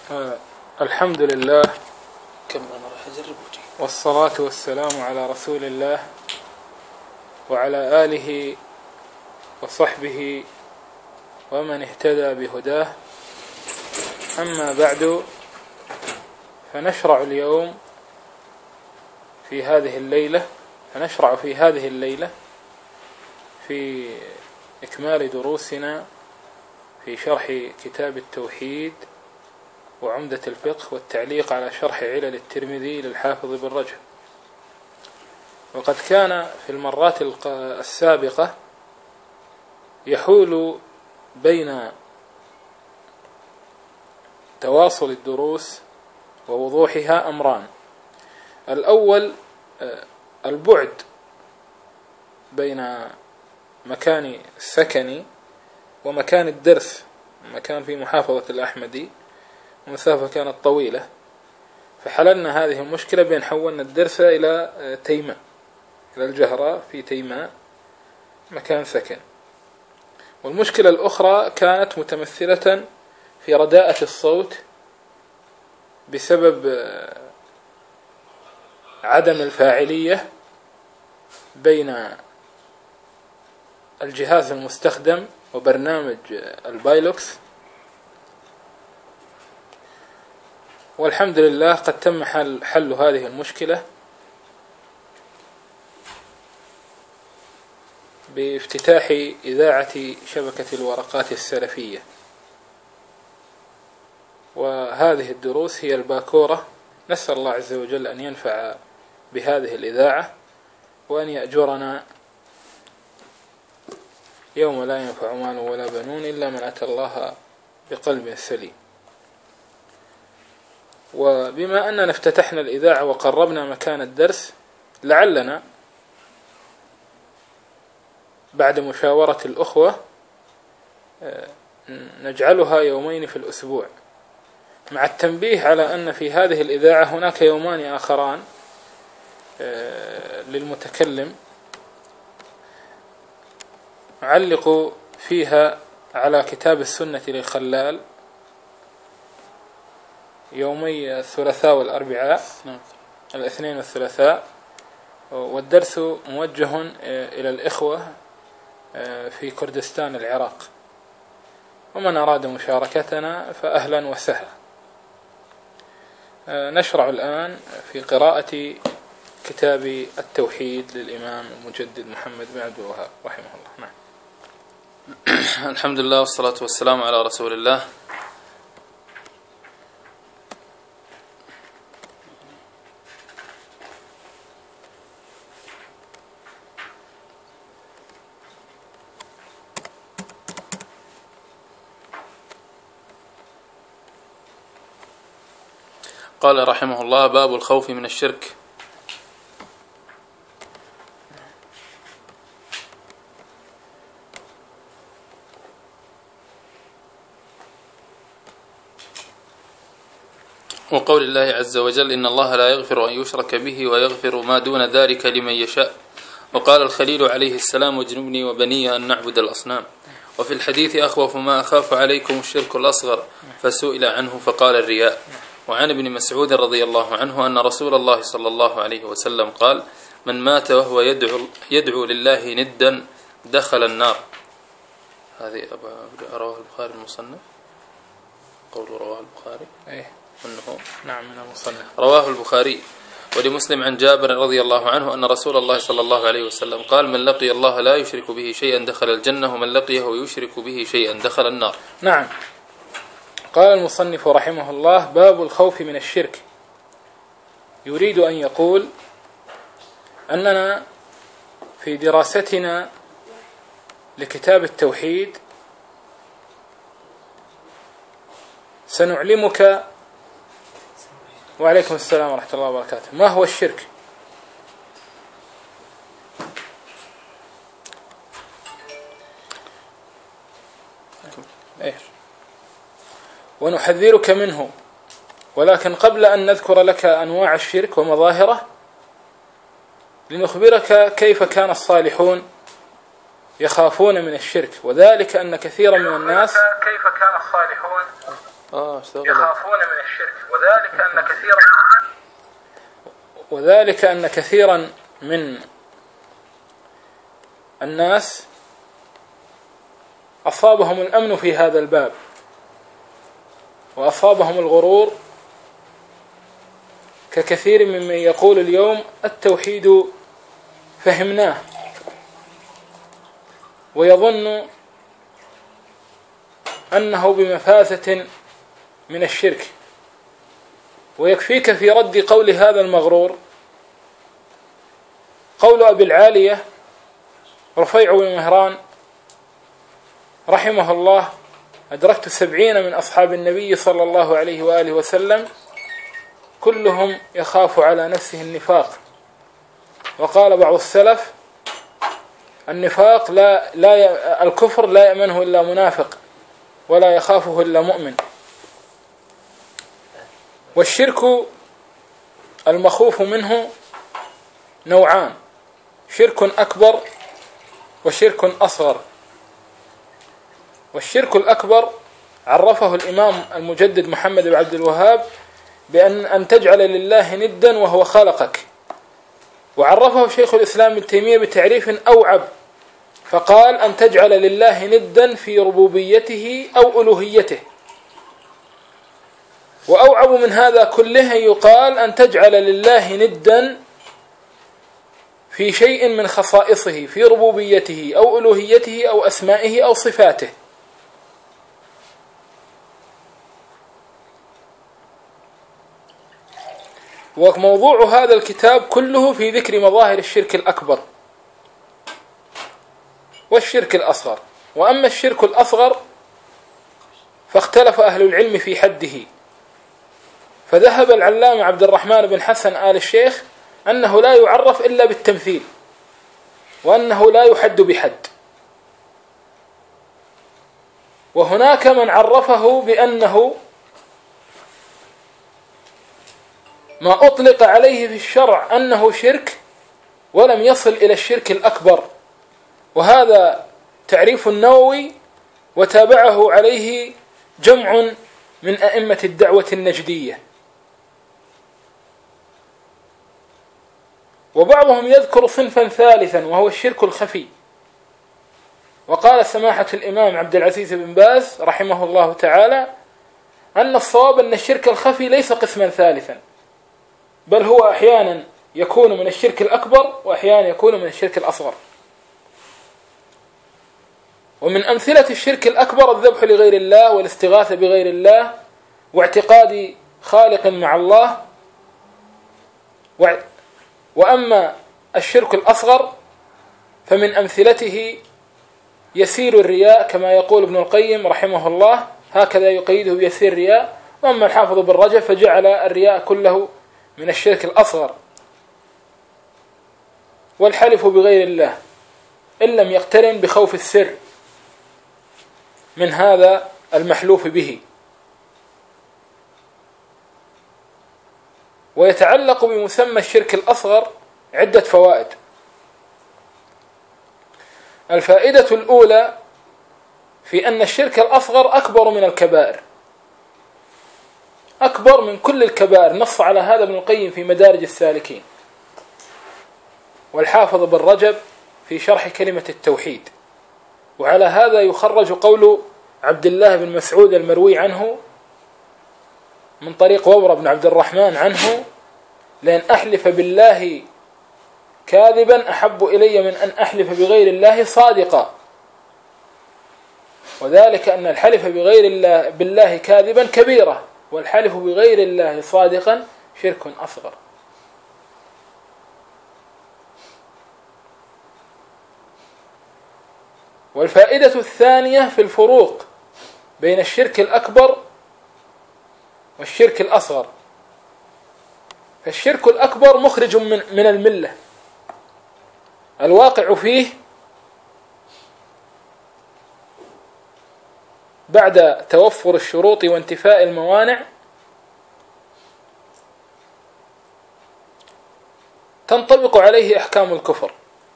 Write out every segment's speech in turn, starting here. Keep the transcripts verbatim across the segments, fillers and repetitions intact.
آه الحمد لله. كم أنا راح أجرب وجهي. والصلاة والسلام على رسول الله وعلى آله وصحبه ومن اهتدى بهداه. أما بعد، فنشرع اليوم في هذه الليلة فنشرع في هذه الليلة في إكمال دروسنا في شرح كتاب التوحيد وعمدة الفقه والتعليق على شرح علل الترمذي للحافظ بن رجب. وقد كان في المرات السابقة يحول بين تواصل الدروس ووضوحها أمران: الأول البعد بين مكان السكن ومكان الدرس، مكان في محافظة الأحمدي ومسافة كانت طويلة، فحللنا هذه المشكلة بأن حولنا الدرس إلى تيماء، إلى الجهراء في تيماء مكان سكن. والمشكلة الأخرى كانت متمثلة في رداءة الصوت بسبب عدم الفاعلية بين الجهاز المستخدم وبرنامج البايلوكس. والحمد لله قد تم حل, حل هذه المشكلة بافتتاح إذاعة شبكة الورقات السلفية، وهذه الدروس هي الباكورة. نسأل الله عز وجل أن ينفع بهذه الإذاعة وأن يأجرنا يوم لا ينفع مال ولا بنون إلا من أتى الله بقلب سليم. وبما أننا افتتحنا الإذاعة وقربنا مكان الدرس، لعلنا بعد مشاورة الأخوة نجعلها يومين في الأسبوع، مع التنبيه على أن في هذه الإذاعة هناك يومان آخران للمتكلم نعلق فيها على كتاب السنة للخلال، يومي الثلاثاء والأربعاء، الاثنين والثلاثاء. والدرس موجه إلى الإخوة في كردستان العراق، ومن أراد مشاركتنا فأهلا وسهلا. نشرع الآن في قراءة كتاب التوحيد للإمام المجدد محمد بن عبد الوهاب رحمه الله. نعم. الحمد لله والصلاة والسلام على رسول الله. قال رحمه الله: باب الخوف من الشرك. وقول الله عز وجل: إن الله لا يغفر أن يشرك به ويغفر ما دون ذلك لمن يشاء. وقال الخليل عليه السلام: واجنبني وبني أن نعبد الأصنام. وفي الحديث: أخوف ما أخاف عليكم الشرك الأصغر، فسئل عنه فقال الرياء. وعن ابن مسعود رضي الله عنه أن رسول الله صلى الله عليه وسلم قال: من مات وهو يدعو, يدعو لله ندا دخل النار. هذه رواه البخاري المصنف. قول رواه البخاري أيه أنه نعم من المصنف. رواه البخاري. ولمسلم عن جابر رضي الله عنه أن رسول الله صلى الله عليه وسلم قال: من لقي الله لا يشرك به شيئا دخل الجنة، ومن لقيه يشرك به شيئا دخل النار. نعم. قال المصنف رحمه الله: باب الخوف من الشرك. يريد أن يقول أننا في دراستنا لكتاب التوحيد سنعلمك، وعليكم السلام ورحمة الله وبركاته، ما هو الشرك. إيه؟ ونحذرك منه. ولكن قبل أن نذكر لك أنواع الشرك ومظاهره، لنخبرك كيف كان الصالحون يخافون من الشرك، وذلك أن كثيرا من الناس كيف كان الصالحون آه يخافون من الشرك، وذلك أن كثيرا وذلك أن كثيرا من الناس أصابهم الأمن في هذا الباب، وأصابهم الغرور، ككثير ممن يقول اليوم التوحيد فهمناه، ويظن أنه بمفازة من الشرك. ويكفيك في رد قول هذا المغرور قول أبي العالية رفيع بن مهران رحمه الله: أدركت سبعين من أصحاب النبي صلى الله عليه وآله وسلم كلهم يخاف على نفسه النفاق. وقال بعض السلف: النفاق لا لا ي... الكفر لا يأمنه إلا منافق، ولا يخافه إلا مؤمن. والشرك المخوف منه نوعان: شرك أكبر وشرك أصغر. والشرك الأكبر عرفه الإمام المجدد محمد بن عبد الوهاب بأن أن تجعل لله ندا وهو خلقك. وعرفه شيخ الإسلام ابن تيمية بتعريف أوعب، فقال: أن تجعل لله ندا في ربوبيته أو ألوهيته. وأوعب من هذا كله يقال أن تجعل لله ندا في شيء من خصائصه، في ربوبيته أو ألوهيته أو أسمائه أو صفاته. وموضوع هذا الكتاب كله في ذكر مظاهر الشرك الأكبر والشرك الأصغر. وأما الشرك الأصغر فاختلف أهل العلم في حده، فذهب العلامة عبد الرحمن بن حسن آل الشيخ أنه لا يعرف إلا بالتمثيل، وأنه لا يحد بحد. وهناك من عرفه بأنه ما أطلق عليه في الشرع أنه شرك ولم يصل إلى الشرك الأكبر، وهذا تعريف النووي، وتابعه عليه جمع من أئمة الدعوة النجدية. وبعضهم يذكر صنفا ثالثا وهو الشرك الخفي. وقال سماحة الإمام عبد العزيز بن باز رحمه الله تعالى أن الصواب أن الشرك الخفي ليس قسما ثالثا، بل هو أحيانا يكون من الشرك الأكبر وأحيانا يكون من الشرك الأصغر. ومن أمثلة الشرك الأكبر الذبح لغير الله والاستغاثة بغير الله واعتقاد خالق مع الله. وأما الشرك الأصغر فمن أمثلته يسير الرياء، كما يقول ابن القيم رحمه الله، هكذا يقيده بيسير الرياء. وأما الحافظ بن رجب فجعل الرياء كله من الشرك الأصغر. والحلف بغير الله إن لم يقترن بخوف السر من هذا المحلوف به. ويتعلق بمسمى الشرك الأصغر عدة فوائد. الفائدة الأولى في أن الشرك الأصغر أكبر من الكبائر، أكبر من كل الكبائر، نص على هذا ابن القيم في مدارج السالكين، والحافظ بن رجب في شرح كلمة التوحيد. وعلى هذا يخرج قول عبد الله بن مسعود المروي عنه من طريق وبر بن عبد الرحمن عنه: لأن أحلف بالله كاذبا أحب إلي من أن أحلف بغير الله صادقا. وذلك أن الحلف بغير الله بالله كاذبا كبيرة، والحلف بغير الله صادقا شرك أصغر. والفائدة الثانية في الفروق بين الشرك الأكبر والشرك الأصغر. فالشرك الأكبر مخرج من من الملة، الواقع فيه بعد توفر الشروط وانتفاء الموانع تنطبق عليه أحكام الكفر،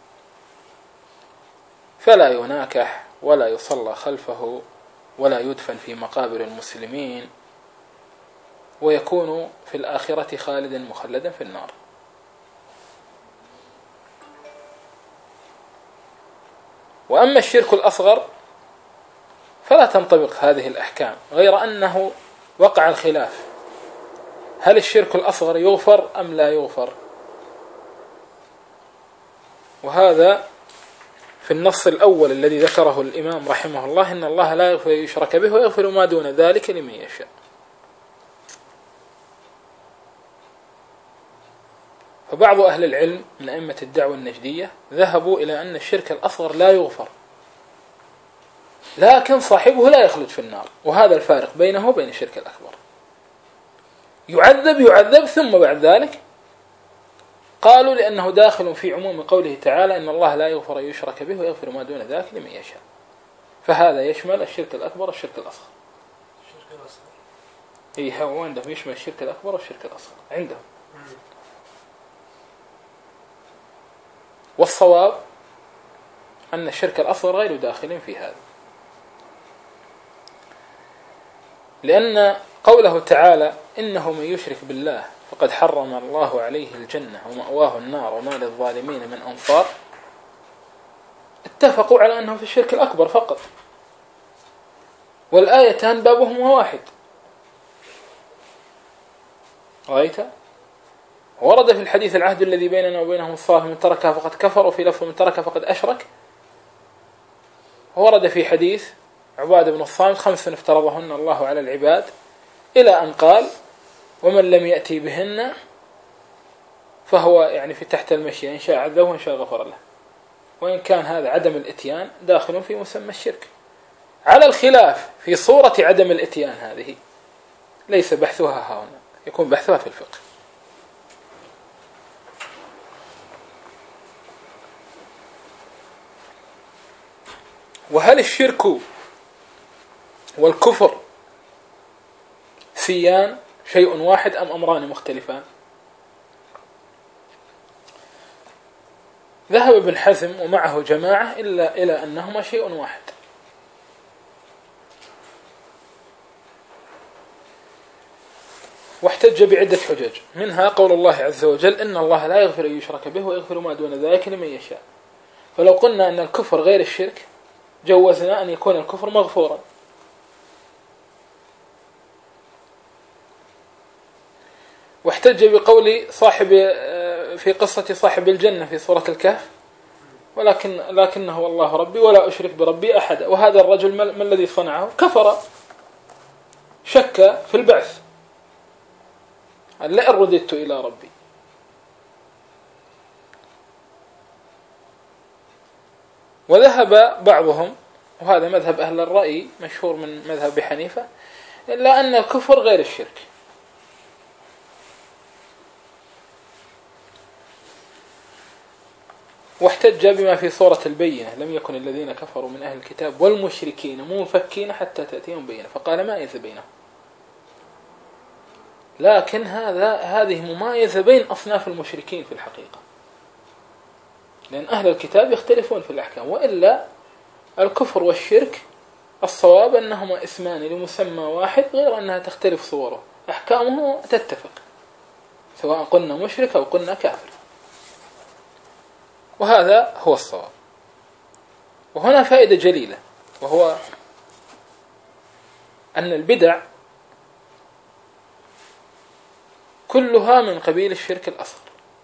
فلا يناكح ولا يصلى خلفه ولا يدفن في مقابر المسلمين ويكون في الآخرة خالدا مخلدا في النار. وأما الشرك الأصغر فلا تنطبق هذه الأحكام، غير أنه وقع الخلاف: هل الشرك الأصغر يغفر أم لا يغفر؟ وهذا في النص الأول الذي ذكره الإمام رحمه الله: إن الله لا يغفر يشرك به ويغفر ما دون ذلك لمن يشاء. فبعض أهل العلم من أئمة الدعوة النجدية ذهبوا إلى أن الشرك الأصغر لا يغفر، لكن صاحبه لا يخلد في النار، وهذا الفارق بينه وبين الشرك الأكبر. يعذب يعذب ثم بعد ذلك قالوا لأنه داخل في عموم قوله تعالى: إن الله لا يغفر أن يشرك به ويغفر ما دون ذلك لمن يشاء. فهذا يشمل الشرك الأكبر والشرك الأصغر. الشرك الأصغر إيه، هو عندهم يشمل الشرك الأكبر والشرك الأصغر عندهم. والصواب أن الشرك الأصغر غير داخل في هذا، لأن قوله تعالى: إنه من يشرك بالله فقد حرم الله عليه الجنة ومأواه النار وما للظالمين من أنصار، اتفقوا على أنه في الشرك الأكبر فقط، والآيتان بابهما واحد. رأيت؟ ورد في الحديث: العهد الذي بيننا وبينهم الصلاة من تركها فقد كفر، وفي لفظ: من تركها فقد أشرك. ورد في حديث عبادة بن الصامت: خمس افترضهن الله على العباد، إلى أن قال: ومن لم يأتي بهن فهو يعني في تحت المشيئة، إن شاء عذبه وإن شاء غفر له. وإن كان هذا عدم الإتيان داخل في مسمى الشرك، على الخلاف في صورة عدم الإتيان هذه ليس بحثها هنا، يكون بحثها في الفقه. وهل الشرك والكفر سيان شيء واحد أم أمران مختلفان؟ ذهب ابن حزم ومعه جماعة إلا إلى أنهما شيء واحد، واحتج بعدة حجج، منها قول الله عز وجل: إن الله لا يغفر أن يشرك به ويغفر ما دون ذلك لمن يشاء. فلو قلنا أن الكفر غير الشرك جوزنا أن يكون الكفر مغفورا. واحتج بقول صاحب في قصة صاحب الجنة في سورة الكهف: ولكن لكنه والله ربي ولا أشرك بربي أحدا. وهذا الرجل ما الذي صنعه؟ كفر، شك في البعث، لئن رددت إلى ربي. وذهب بعضهم، وهذا مذهب أهل الرأي مشهور من مذهب حنيفة، إلا أن الكفر غير الشرك. واحتج بما في سورة البينة: لم يكن الذين كفروا من أهل الكتاب والمشركين منفكين حتى تأتيهم بينة، فقال: ما يز بينهم. لكن هذا هذه ممايزة بين أصناف المشركين في الحقيقة، لأن أهل الكتاب يختلفون في الأحكام، وإلا الكفر والشرك الصواب أنهما اسمان لمسمى واحد، غير أنها تختلف صوره، أحكامه تتفق، سواء قلنا مشرك أو قلنا كافر. وهذا هو الصواب. وهنا فائدة جليلة، وهو أن البدع كلها من قبيل الشرك الأصغر،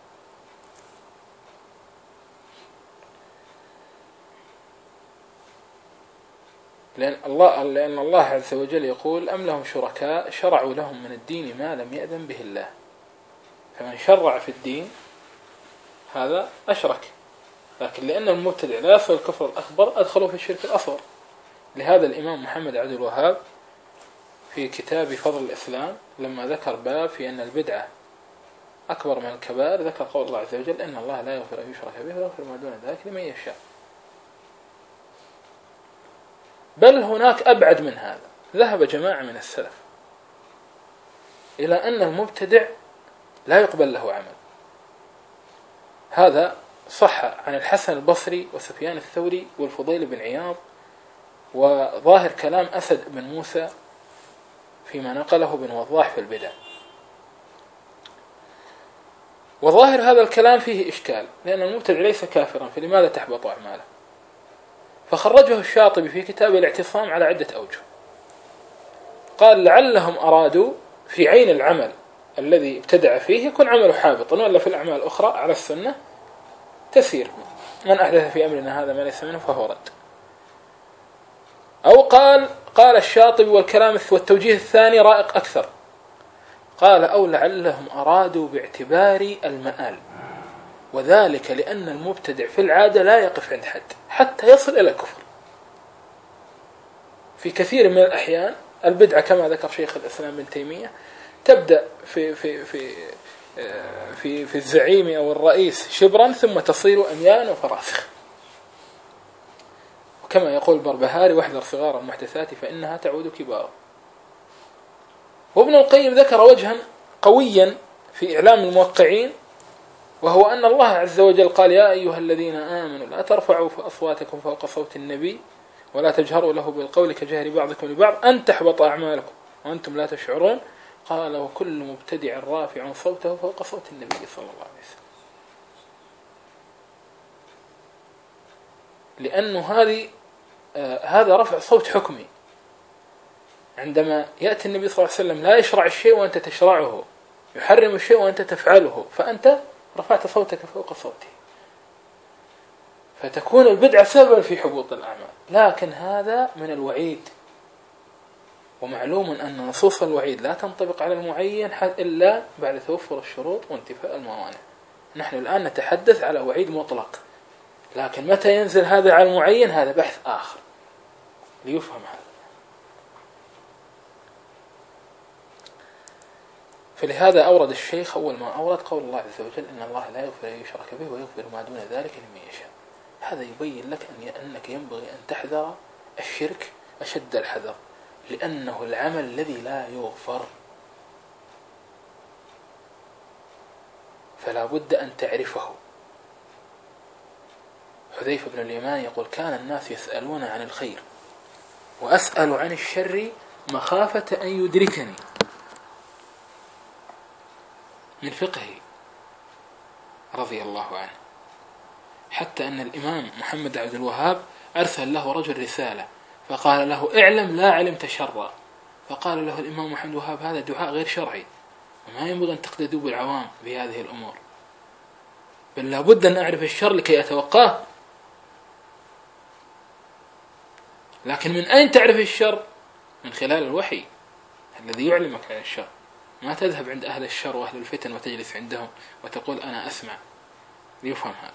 لأن الله لأن الله عز وجل يقول: أم لهم شركاء شرعوا لهم من الدين ما لم يأذن به الله. فمن شرع في الدين هذا أشرك، لكن لأن المبتدع لا يصل الكفر الأكبر أدخلوا في الشرك الأصغر. لهذا الإمام محمد عبد الوهاب في كتاب فضل الإسلام لما ذكر باب في أن البدعة أكبر من الكبائر، ذكر قول الله عز وجل: إن الله لا يغفر أن يشرك به ويغفر ما دون ذلك لمن يشاء. بل هناك أبعد من هذا، ذهب جماعة من السلف إلى أن المبتدع لا يقبل له عمل. هذا صح عن الحسن البصري وسفيان الثوري والفضيل بن عياض، وظاهر كلام أسد بن موسى فيما نقله ابن وضاح في البدع. وظاهر هذا الكلام فيه إشكال، لأن المبتدع ليس كافرا، فلماذا تحبط أعماله؟ فخرجه الشاطبي في كتاب الاعتصام على عدة أوجه. قال لعلهم أرادوا في عين العمل الذي ابتدع فيه يكون عمله حابطا، ولا في الأعمال الأخرى على السنة تسير، من أحدث في أمرنا هذا ما ليس منه فهو رد. أو قال قال الشاطبي والكلام والتوجيه الثاني رائق أكثر، قال أو لعلهم أرادوا باعتبار المآل، وذلك لأن المبتدع في العادة لا يقف عند حد حتى يصل إلى الكفر. في كثير من الأحيان البدعة كما ذكر شيخ الإسلام ابن تيمية تبدأ في في في في في الزعيم أو الرئيس شبرا ثم تصير أميال وفراسخ، وكما يقول البربهاري واحذر صغار المحدثات فإنها تعود كبارا. وابن القيم ذكر وجها قويا في إعلام الموقعين، وهو أن الله عز وجل قال يا أيها الذين آمنوا لا ترفعوا أصواتكم فوق صوت النبي ولا تجهروا له بالقول كجهر بعضكم لبعض أن تحبط أعمالكم وأنتم لا تشعرون. قال وكل مبتدع رافع صوته فوق صوت النبي صلى الله عليه وسلم، لأنه هذه آه هذا رفع صوت حكمي. عندما يأتي النبي صلى الله عليه وسلم لا يشرع الشيء وأنت تشرعه، يحرم الشيء وأنت تفعله، فأنت رفعت صوتك فوق صوته، فتكون البدعة سببا في حبوط الأعمال. لكن هذا من الوعيد، ومعلوم أن نصوص الوعيد لا تنطبق على المعين إلا بعد توفر الشروط وانتفاء الموانع. نحن الآن نتحدث على وعيد مطلق، لكن متى ينزل هذا على المعين هذا بحث آخر ليفهم هذا. فلهذا أورد الشيخ أول ما أورد قول الله عز وجل إن الله لا يغفر أن يشرك به ويغفر ما دون ذلك لمن يشاء. هذا يبين لك أنك ينبغي أن تحذر الشرك أشد الحذر، لأنه العمل الذي لا يغفر، فلا بد أن تعرفه. حذيفة بن اليمان يقول كان الناس يسألون عن الخير وأسأل عن الشر مخافة أن يدركني، من فقهه رضي الله عنه. حتى أن الإمام محمد عبد الوهاب أرسل له رجل رسالة فقال له اعلم لا علمت شرا، فقال له الإمام محمد الوهاب هذا دعاء غير شرعي، وما ينبغي أن تقتدوا بالعوام بهذه الأمور، بل لا بد أن أعرف الشر لكي أتوقاه. لكن من أين تعرف الشر؟ من خلال الوحي الذي يعلمك عن الشر، ما تذهب عند أهل الشر وأهل الفتن وتجلس عندهم وتقول أنا أسمع، ليفهم هذا.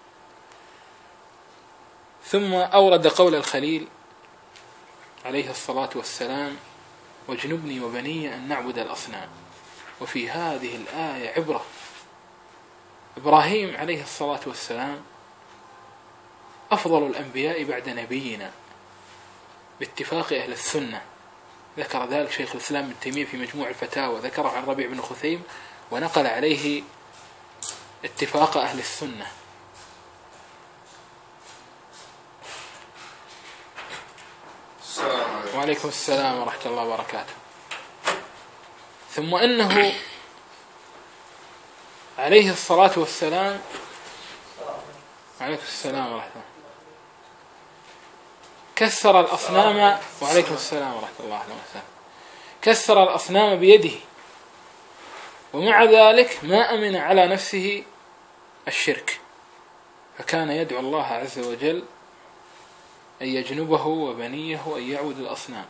ثم أورد قول الخليل عليه الصلاة والسلام واجنبني وبني أن نعبد الأصنام. وفي هذه الآية عبرة. إبراهيم عليه الصلاة والسلام أفضل الأنبياء بعد نبينا باتفاق أهل السنة، ذكر ذلك شيخ الإسلام ابن تيمية في مجموع الفتاوى، ذكره عن ربيع بن خثيم ونقل عليه اتفاق أهل السنة. وعليكم السلام ورحمة الله وبركاته. ثم أنه عليه الصلاة والسلام وعليكم السلام ورحمة الله كسر الأصنام وعليكم السلام ورحمة الله وبركاته كسر الأصنام بيده، ومع ذلك ما أمن على نفسه الشرك، فكان يدعو الله عز وجل أن يجنبه وبنيه أن يعبد الأصنام.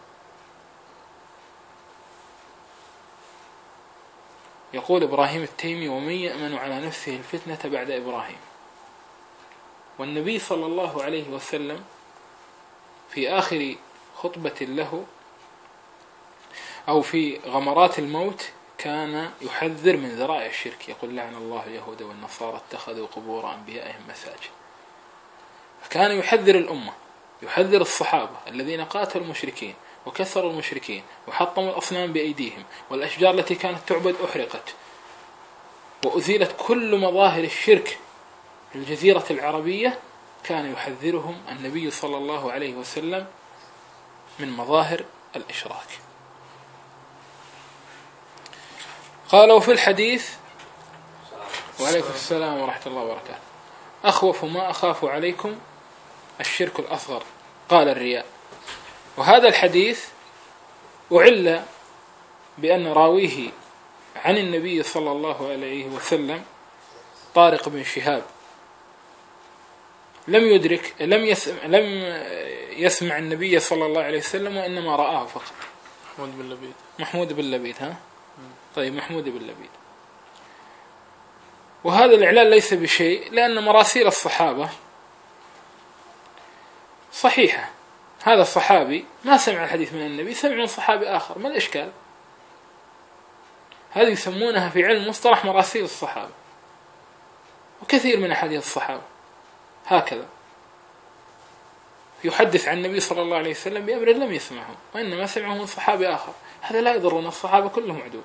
يقول إبراهيم التيمي ومن يأمن على نفسه الفتنة بعد إبراهيم. والنبي صلى الله عليه وسلم في آخر خطبة له أو في غمرات الموت كان يحذر من ذرائع الشرك، يقول لعن الله اليهود والنصارى اتخذوا قبور أنبيائهم مساجد. فكان يحذر الأمة، يحذر الصحابة الذين قاتلوا المشركين وكسروا المشركين وحطموا الأصنام بأيديهم، والأشجار التي كانت تعبد أحرقت، وأزيلت كل مظاهر الشرك في الجزيرة العربية. كان يحذرهم النبي صلى الله عليه وسلم من مظاهر الإشراك. قال وفي الحديث وعليكم السلام ورحمة الله وبركاته أخوف ما أخاف عليكم الشرك الأصغر قال الرياء. وهذا الحديث أعل بأن راويه عن النبي صلى الله عليه وسلم طارق بن شهاب لم يدرك لم يسمع, لم يسمع النبي صلى الله عليه وسلم وإنما رآه فقط. محمود بن لبيد محمود بن لبيد ها طيب محمود بن لبيد. وهذا الإعلان ليس بشيء لأن مراسيل الصحابة صحيحة. هذا الصحابي ما سمع الحديث من النبي، سمع من صحابي آخر، ما الإشكال؟ هذه يسمونها في علم مصطلح مراسيل الصحابة. وكثير من أحاديث الصحابة هكذا يحدث عن النبي صلى الله عليه وسلم بأمر لم يسمعه وإنما سمعه من صحابي آخر. هذا لا يضرنا، الصحابة كلهم عدول.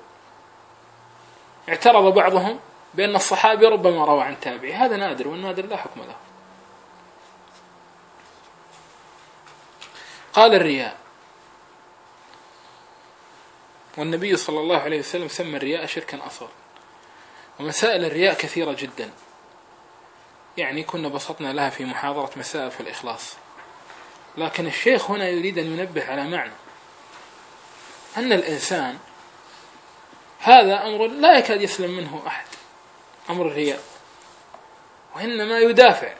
اعترض بعضهم بأن الصحابي ربما روى عن تابعي، هذا نادر والنادر لا حكم له. قال الرياء. والنبي صلى الله عليه وسلم سمى الرياء شركا أصغر. ومسائل الرياء كثيرة جدا، يعني كنا بسطنا لها في محاضرة مسائل في الإخلاص، لكن الشيخ هنا يريد أن ينبه على معنى أن الإنسان هذا أمر لا يكاد يسلم منه أحد، أمر الرياء، وإنما يدافع.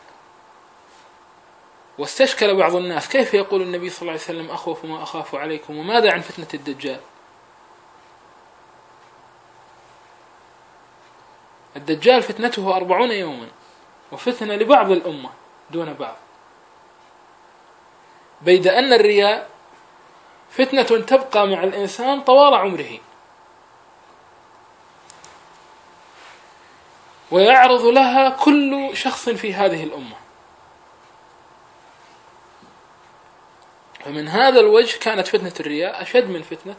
واستشكل بعض الناس كيف يقول النبي صلى الله عليه وسلم أخوف ما أخاف عليكم، وماذا عن فتنة الدجال؟ الدجال فتنته أربعون يوما، وفتنة لبعض الأمة دون بعض، بيد أن الرياء فتنة تبقى مع الإنسان طوال عمره، ويعرض لها كل شخص في هذه الأمة. ومن هذا الوجه كانت فتنة الرياء أشد من فتنة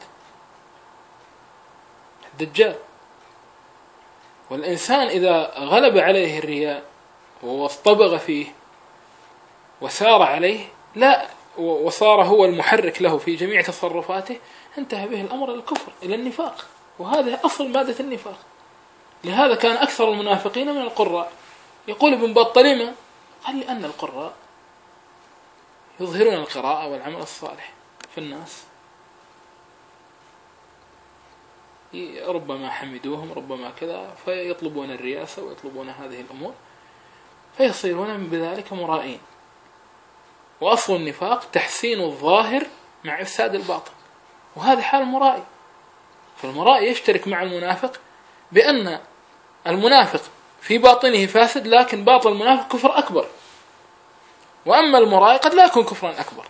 الدجال. والإنسان إذا غلب عليه الرياء واصطبغ فيه وسار عليه لا وصار هو المحرك له في جميع تصرفاته، انتهى به الأمر إلى الكفر، إلى النفاق، وهذا أصل مادة النفاق. لهذا كان أكثر المنافقين من القراء. يقول ابن بطلمة قال لأن القراء يظهرون القراءة والعمل الصالح في الناس، ربما حمدوهم ربما كذا، فيطلبون الرئاسة ويطلبون هذه الأمور، فيصيرون بذلك مرائين. وأصل النفاق تحسين الظاهر مع إفساد الباطن، وهذا حال المرائي. فالمرائي يشترك مع المنافق بأن المنافق في باطنه فاسد، لكن باطن المنافق كفر أكبر، وأما المرائي قد لا يكون كفرا أكبر،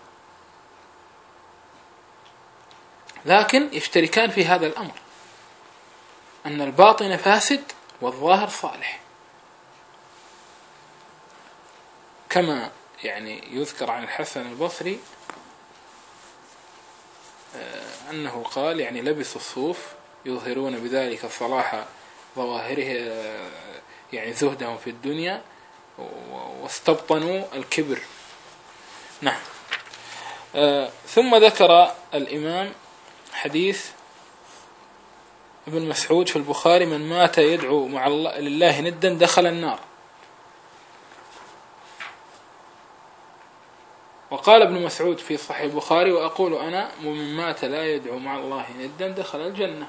لكن يشتركان في هذا الأمر، أن الباطن فاسد والظاهر صالح. كما يعني يذكر عن الحسن البصري أنه قال يعني لبسوا الصوف يظهرون بذلك صلاح ظواهره، يعني زهدهم في الدنيا، واستبطنوا الكبر. نعم. آه ثم ذكر الإمام حديث ابن مسعود في البخاري: من مات يدعو مع الله لله ندا دخل النار. وقال ابن مسعود في صحيح البخاري: وأقول أنا ومن مات لا يدعو مع الله ندا دخل الجنة.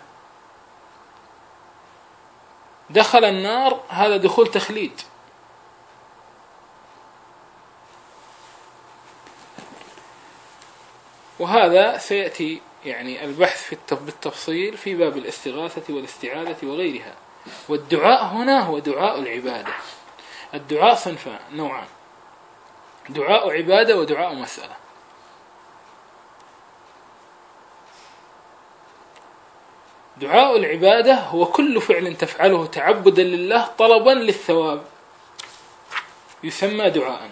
دخل النار هذا دخول تخليد. وهذا سيأتي يعني البحث في بالتفصيل في باب الاستغاثة والاستعاذة وغيرها. والدعاء هنا هو دعاء العبادة. الدعاء صنفان نوعان: دعاء عبادة ودعاء مسألة. دعاء العبادة هو كل فعل تفعله تعبدا لله طلبا للثواب يسمى دعاء،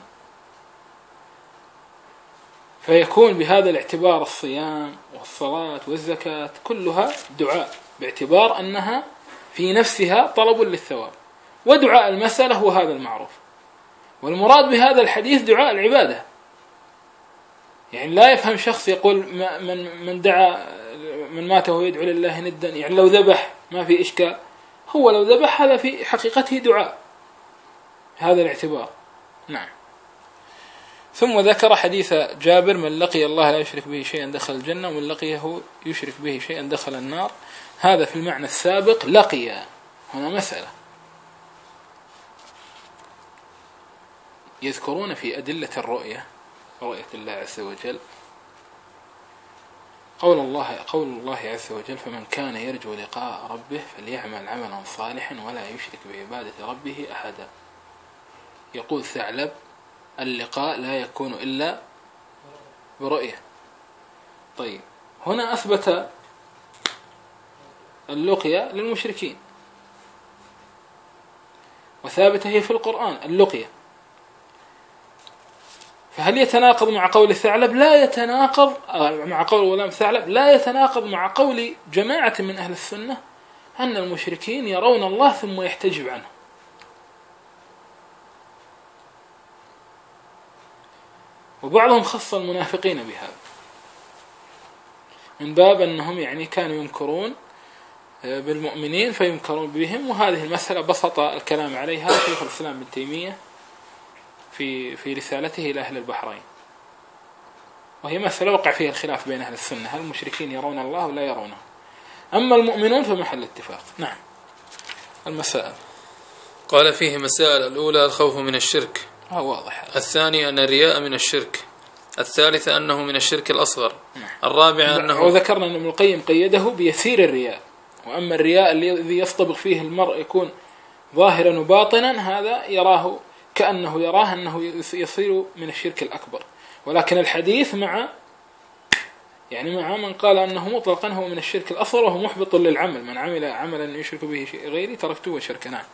فيكون بهذا الاعتبار الصيام والصلاة والزكاة كلها دعاء باعتبار أنها في نفسها طلب للثواب. ودعاء المسألة هو هذا المعروف. والمراد بهذا الحديث دعاء العبادة، يعني لا يفهم شخص يقول من من دعا من مات وهو يدعو لله ندا، يعني لو ذبح ما في إشكال. هو لو ذبح هذا في حقيقته دعاء، هذا الاعتبار. نعم. ثم ذكر حديث جابر: من لقي الله لا يشرك به شيئا دخل الجنة، ومن لقيه يشرك به شيئا دخل النار. هذا في المعنى السابق. لقي هنا مسألة يذكرون في أدلة الرؤية، رؤية الله عز وجل، قول الله قول الله عز وجل: فمن كان يرجو لقاء ربه فليعمل عملا صالحا ولا يشرك بعبادة ربه أحدا. يقول ثعلب: اللقاء لا يكون إلا برؤية. طيب، هنا أثبت اللقية للمشركين، وثابتة هي في القرآن اللقية، فهل يتناقض مع قول ثعلب؟ لا يتناقض مع قول غلام ثعلب، لا يتناقض مع قول جماعة من أهل السنة أن المشركين يرون الله ثم يحتجب عنه. وبعضهم خص المنافقين بهذا من باب أنهم يعني كانوا ينكرون بالمؤمنين فينكرون بهم، وهذه المسألة بسط الكلام عليها شيخ الإسلام ابن تيمية في في رسالته إلى أهل البحرين، وهي مسألة وقع فيها الخلاف بين أهل السنة: هل المشركين يرون الله ولا يرونه؟ أما المؤمنون فمحل اتفاق. نعم. المسائل قال فيه مسائل: الأولى الخوف من الشرك، آه واضح. الثاني أن الرياء من الشرك، الثالثة أنه من الشرك الأصغر، الرابعة أنه، وذكرنا أن ابن القيم قيده بيسير الرياء، وأما الرياء الذي يصطبغ فيه المرء يكون ظاهرا وباطنا هذا يراه كأنه يراه أنه يصير من الشرك الأكبر. ولكن الحديث مع يعني مع من قال أنه مطلقا هو من الشرك الأصغر وهو محبط للعمل: من عمل عملا يشرك به شيء غيري تركته وشركه. نعم.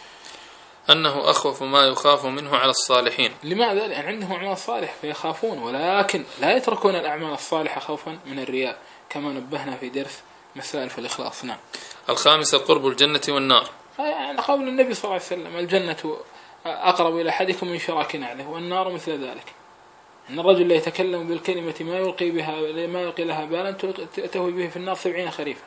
أنه أخوف ما يخاف منه على الصالحين. لماذا؟ لأن عندهم أعمال صالحة فيخافون، ولكن لا يتركون الأعمال الصالحة خوفا من الرياء، كما نبهنا في درس مسائل في الإخلاص. نعم. الخامسة قرب الجنة والنار، يعني قول النبي صلى الله عليه وسلم: الجنة أقرب إلى أحدكم من شراك نعله، والنار مثل ذلك. أن الرجل لا يتكلم بالكلمة ما يلقي بها ما يلقي لها بالا تهوي به في النار سبعين خريفا.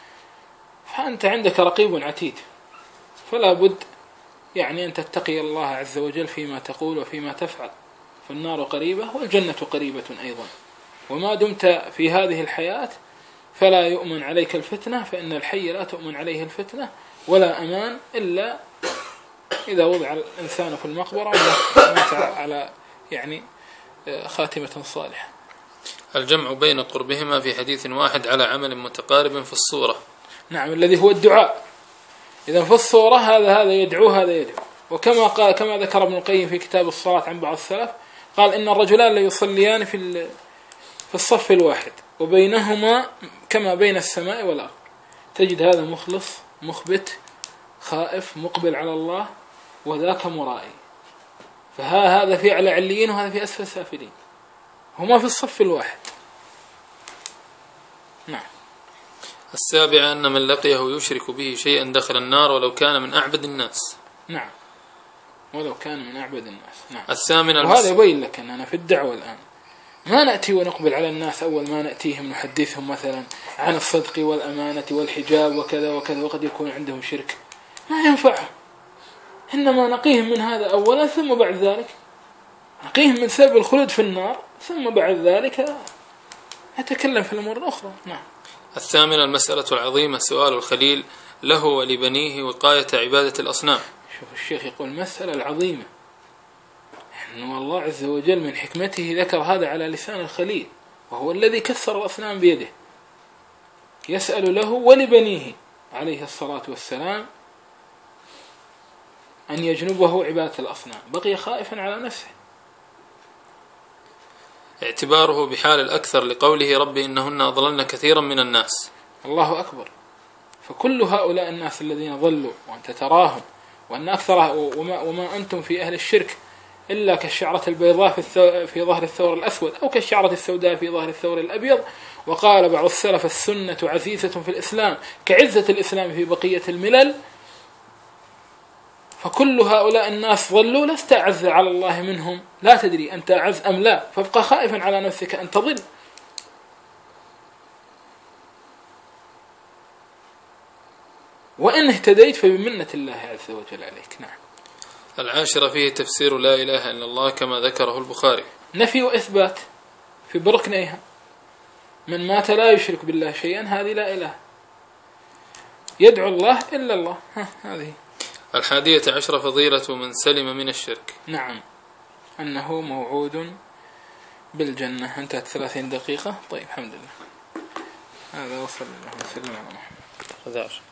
فأنت عندك رقيب عتيد، فلا بد يعني أن تتقي الله عز وجل فيما تقول وفيما تفعل، فالنار قريبة والجنة قريبة أيضا. وما دمت في هذه الحياة فلا يؤمن عليك الفتنة، فإن الحي لا تؤمن عليه الفتنة، ولا أمان إلا إذا وضع الإنسان في المقبرة ومات على يعني خاتمة صالحة. الجمع بين قربهما في حديث واحد على عمل متقارب في الصورة. نعم، الذي هو الدعاء. إذا في الصورة هذا هذا يدعو هذا يدعو. وكما قال كما ذكر ابن القيم في كتاب الصلاة عن بعض السلف، قال: إن الرجلان لا يصليان في في الصف الواحد وبينهما كما بين السماء والأرض. تجد هذا مخلص مخبت خائف مقبل على الله، وذاك مرائي، فها هذا في أعلى عليين وهذا في أسفل سافلين، هما في الصف الواحد. نعم. السابعة أن من لقيه يشرك به شيئا دخل النار ولو كان من أعبد الناس. نعم، ولو كان من أعبد الناس. نعم. الثامنة وهذا يبين لك أننا في الدعوة الآن ما نأتي ونقبل على الناس أول ما نأتيهم نحدثهم مثلا عن الصدق والأمانة والحجاب وكذا وكذا، وقد يكون عندهم شرك، ما ينفعهم. إنما نقيهم من هذا أولا، ثم بعد ذلك نقيهم من سبب الخلود في النار، ثم بعد ذلك نتكلم في الأمور الأخرى. نعم. الثامنة المسألة العظيمة سؤال الخليل له ولبنيه وقاية عبادة الأصنام. شوف الشيخ يقول مسألة العظيمة، إنه الله عز وجل من حكمته ذكر هذا على لسان الخليل، وهو الذي كسر الأصنام بيده، يسأل له ولبنيه عليه الصلاة والسلام أن يجنبه عبادة الأصنام، بقي خائفا على نفسه. اعتباره بحال الأكثر لقوله رب إنهن أضللن كثيرا من الناس. الله أكبر. فكل هؤلاء الناس الذين ضلوا وأنت تراهم، وأن أكثر وما, وما أنتم في أهل الشرك إلا كالشعرة البيضاء في, في ظهر الثور الأسود، أو كالشعرة السوداء في ظهر الثور الأبيض. وقال بعض السلف: السنة عزيزة في الإسلام كعزة الإسلام في بقية الملل. فكل هؤلاء الناس ضلوا، لست أعز على الله منهم، لا تدري أنت أعز أم لا، فابقى خائفا على نفسك أن تضل. وإن اهتديت فبمنة الله عز وجل عليك. نعم. العاشرة فيه تفسير لا إله إلا الله كما ذكره البخاري. نفي وإثبات في بركنيها، من مات لا يشرك بالله شيئا هذه لا إله، يدعو الله إلا الله، هذه. الحادية عشرة فضيلة من سلم من الشرك. نعم، أنه موعود بالجنة. انتهت ثلاثين دقيقة. طيب الحمد لله. هذا وصل الله وسلم على محمد.